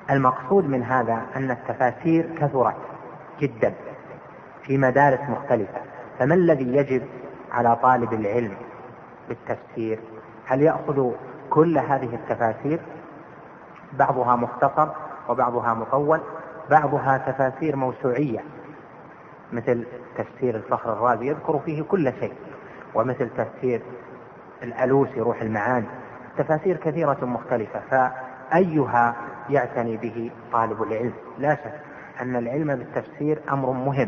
المقصود من هذا أن التفاسير كثرت جدا في مدارس مختلفة، فما الذي يجب على طالب العلم بالتفسير؟ هل يأخذ كل هذه التفاسير؟ بعضها مختصر وبعضها مطول، بعضها تفاسير موسوعية مثل تفسير الفخر الرازي يذكر فيه كل شيء، ومثل تفسير الألوسي روح المعاني، تفاسير كثيرة مختلفة، فأيها يعتني به طالب العلم؟ لا شك أن العلم بالتفسير أمر مهم،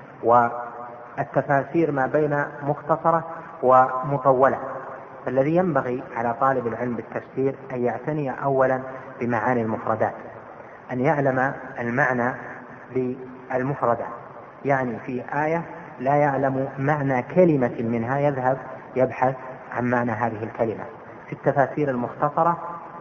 والتفاسير ما بين مختصرة ومطولة، فالذي ينبغي على طالب العلم بالتفسير أن يعتني أولا بمعاني المفردات، أن يعلم المعنى للمفردات، يعني في آية لا يعلم معنى كلمة منها يذهب يبحث عن معنى هذه الكلمة. في التفاسير المختصرة،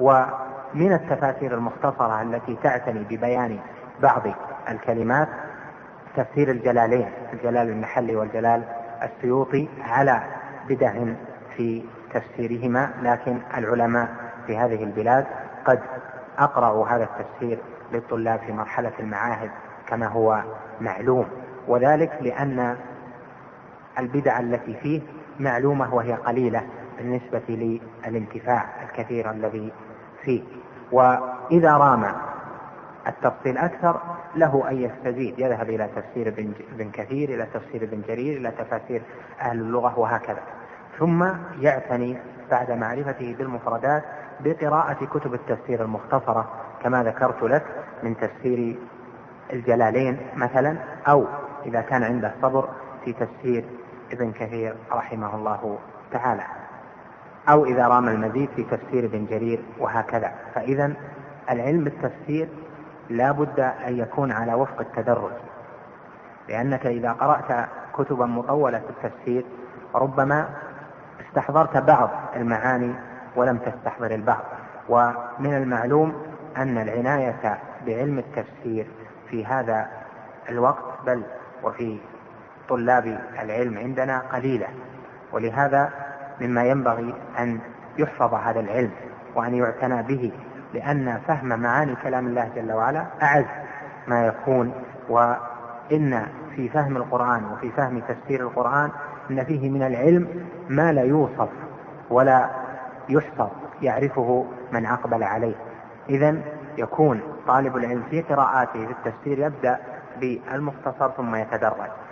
ومن التفاسير المختصرة التي تعتني ببيان بعض الكلمات تفسير الجلالين، الجلال المحلي والجلال السيوطي، على بدع في تفسيرهما، لكن العلماء في هذه البلاد قد أقرأوا هذا التفسير للطلاب في مرحلة المعاهد كما هو معلوم، وذلك لأن البدع التي فيه معلومة وهي قليلة بالنسبة للانتفاع الكثير الذي فيه. وإذا رام التفصيل أكثر له أن يستزيد، يذهب إلى تفسير ابن كثير، إلى تفسير ابن جرير، إلى تفاسير أهل اللغة، وهكذا. ثم يعتني بعد معرفته بالمفردات بقراءة كتب التفسير المختصرة كما ذكرت لك من تفسير الجلالين مثلا، أو إذا كان عنده صبر في تفسير ابن كثير رحمه الله تعالى، أو إذا رام المزيد في تفسير ابن جرير، وهكذا. فإذا العلم بالتفسير لا بد أن يكون على وفق التدرج، لأنك إذا قرأت كتبا مطولة في التفسير ربما استحضرت بعض المعاني ولم تستحضر البعض. ومن المعلوم أن العناية بعلم التفسير في هذا الوقت بل وفي طلاب العلم عندنا قليلة، ولهذا مما ينبغي أن يحفظ هذا العلم وأن يعتنى به، لأن فهم معاني كلام الله جل وعلا أعز ما يكون. وإن في فهم القرآن وفي فهم تفسير القرآن إن فيه من العلم ما لا يوصف ولا يحصر، يعرفه من أقبل عليه. إذن يكون طالب العلم في قراءاته في التفسير يبدأ بالمختصر ثم يتدرج.